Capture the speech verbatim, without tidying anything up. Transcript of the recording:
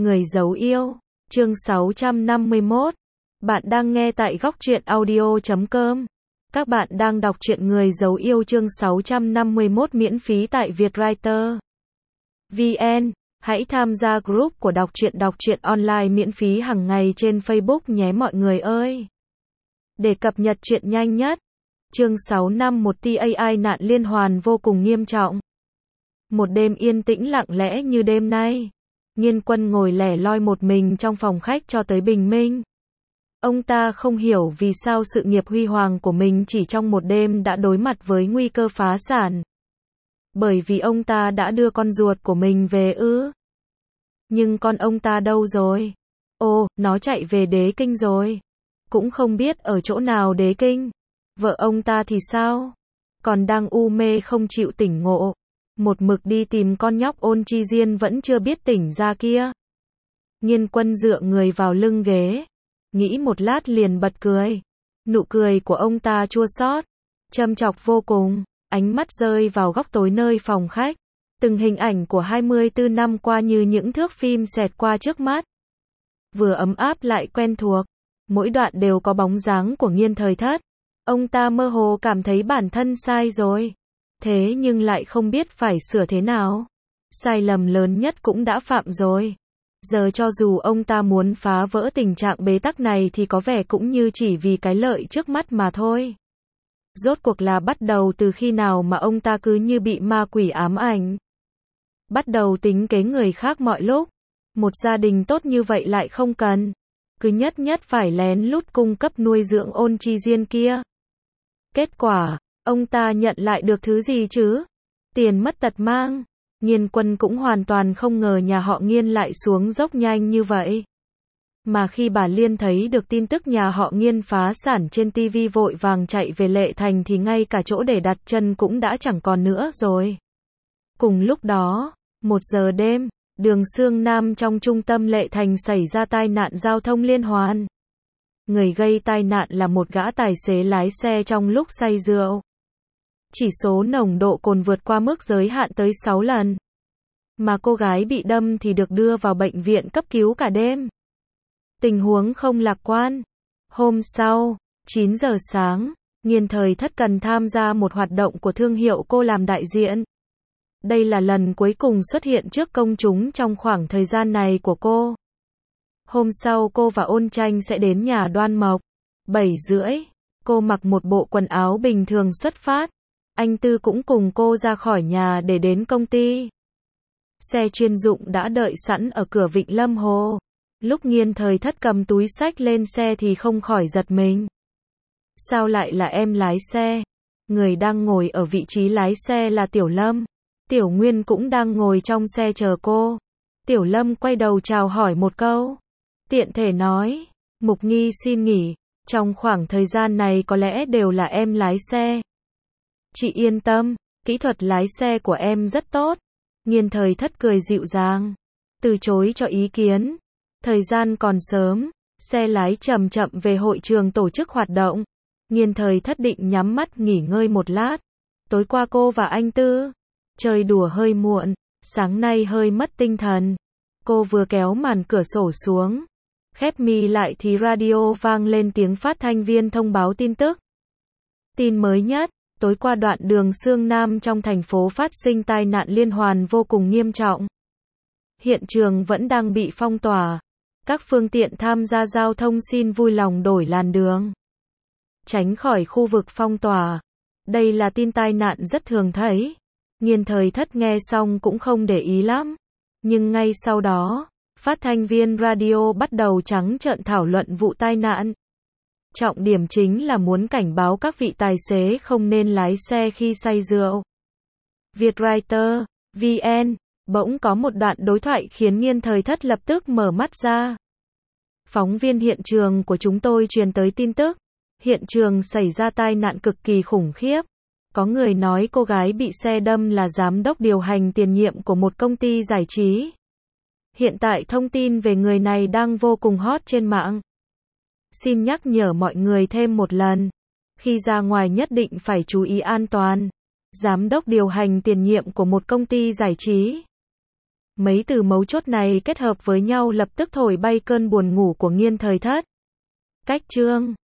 Người dấu yêu, chương sáu trăm năm mươi mốt. Bạn đang nghe tại góc truyện audio chấm com. Các bạn đang đọc truyện Người dấu yêu chương sáu trăm năm mươi mốt miễn phí tại Vietwriter vê en. Hãy tham gia group của đọc truyện đọc truyện online miễn phí hàng ngày trên Facebook nhé mọi người ơi. Để cập nhật truyện nhanh nhất. Chương sáu năm một tê a i nạn liên hoàn vô cùng nghiêm trọng. Một đêm yên tĩnh lặng lẽ như đêm nay. Nghiên Quân ngồi lẻ loi một mình trong phòng khách cho tới bình minh. Ông ta không hiểu vì sao sự nghiệp huy hoàng của mình chỉ trong một đêm đã đối mặt với nguy cơ phá sản. Bởi vì ông ta đã đưa con ruột của mình về ư. Nhưng con ông ta đâu rồi? Ồ, nó chạy về Đế Kinh rồi. Cũng không biết ở chỗ nào Đế Kinh. Vợ ông ta thì sao? Còn đang u mê không chịu tỉnh ngộ. Một mực đi tìm con nhóc Ôn Chi Diên vẫn chưa biết tỉnh ra kia. Nghiên Quân dựa người vào lưng ghế. Nghĩ một lát liền bật cười. Nụ cười của ông ta chua xót, châm chọc vô cùng. Ánh mắt rơi vào góc tối nơi phòng khách. Từng hình ảnh của hai mươi tư năm qua như những thước phim xẹt qua trước mắt. Vừa ấm áp lại quen thuộc. Mỗi đoạn đều có bóng dáng của Nghiên Thời Thất. Ông ta mơ hồ cảm thấy bản thân sai rồi. Thế nhưng lại không biết phải sửa thế nào. Sai lầm lớn nhất cũng đã phạm rồi. Giờ cho dù ông ta muốn phá vỡ tình trạng bế tắc này thì có vẻ cũng như chỉ vì cái lợi trước mắt mà thôi. Rốt cuộc là bắt đầu từ khi nào mà ông ta cứ như bị ma quỷ ám ảnh. Bắt đầu tính kế người khác mọi lúc. Một gia đình tốt như vậy lại không cần. Cứ nhất nhất phải lén lút cung cấp nuôi dưỡng Ôn Chi Diên kia. Kết quả, ông ta nhận lại được thứ gì chứ? Tiền mất tật mang. Nghiên Quân cũng hoàn toàn không ngờ nhà họ Nghiên lại xuống dốc nhanh như vậy. Mà khi bà Liên thấy được tin tức nhà họ Nghiên phá sản trên ti vi vội vàng chạy về Lệ Thành thì ngay cả chỗ để đặt chân cũng đã chẳng còn nữa rồi. Cùng lúc đó, một giờ đêm, đường Sương Nam trong trung tâm Lệ Thành xảy ra tai nạn giao thông liên hoàn. Người gây tai nạn là một gã tài xế lái xe trong lúc say rượu. Chỉ số nồng độ cồn vượt qua mức giới hạn tới sáu lần. Mà cô gái bị đâm thì được đưa vào bệnh viện cấp cứu cả đêm. Tình huống không lạc quan. Hôm sau, chín giờ sáng, Nghiên Thời Thất cần tham gia một hoạt động của thương hiệu cô làm đại diện. Đây là lần cuối cùng xuất hiện trước công chúng trong khoảng thời gian này của cô. Hôm sau cô và Ôn Tranh sẽ đến nhà Đoan Mộc. bảy rưỡi, cô mặc một bộ quần áo bình thường xuất phát. Anh Tư cũng cùng cô ra khỏi nhà để đến công ty. Xe chuyên dụng đã đợi sẵn ở cửa Vịnh Lâm Hồ. Lúc Nghiên Thời Thất cầm túi xách lên xe thì không khỏi giật mình. Sao lại là em lái xe? Người đang ngồi ở vị trí lái xe là Tiểu Lâm. Tiểu Nguyên cũng đang ngồi trong xe chờ cô. Tiểu Lâm quay đầu chào hỏi một câu. Tiện thể nói, Mục Nghi xin nghỉ. Trong khoảng thời gian này có lẽ đều là em lái xe. Chị yên tâm, kỹ thuật lái xe của em rất tốt. Nghiên Thời Thất cười dịu dàng, từ chối cho ý kiến. Thời gian còn sớm, xe lái chậm chậm về hội trường tổ chức hoạt động. Nghiên Thời Thất định nhắm mắt nghỉ ngơi một lát. Tối qua cô và anh Tư chơi đùa hơi muộn, sáng nay hơi mất tinh thần. Cô vừa kéo màn cửa sổ xuống, khép mi lại thì radio vang lên tiếng phát thanh viên thông báo tin tức. Tin mới nhất. Tối qua đoạn đường Sương Nam trong thành phố phát sinh tai nạn liên hoàn vô cùng nghiêm trọng. Hiện trường vẫn đang bị phong tỏa. Các phương tiện tham gia giao thông xin vui lòng đổi làn đường, tránh khỏi khu vực phong tỏa. Đây là tin tai nạn rất thường thấy. Nghiên Thời Thất nghe xong cũng không để ý lắm. Nhưng ngay sau đó, phát thanh viên radio bắt đầu trắng trợn thảo luận vụ tai nạn. Trọng điểm chính là muốn cảnh báo các vị tài xế không nên lái xe khi say rượu. Vietwriter vê en, bỗng có một đoạn đối thoại khiến Nghiên Thời Thất lập tức mở mắt ra. Phóng viên hiện trường của chúng tôi truyền tới tin tức. Hiện trường xảy ra tai nạn cực kỳ khủng khiếp. Có người nói cô gái bị xe đâm là giám đốc điều hành tiền nhiệm của một công ty giải trí. Hiện tại thông tin về người này đang vô cùng hot trên mạng. Xin nhắc nhở mọi người thêm một lần. Khi ra ngoài nhất định phải chú ý an toàn. Giám đốc điều hành tiền nhiệm của một công ty giải trí. Mấy từ mấu chốt này kết hợp với nhau lập tức thổi bay cơn buồn ngủ của Nghiên Thời Thất. Cách chương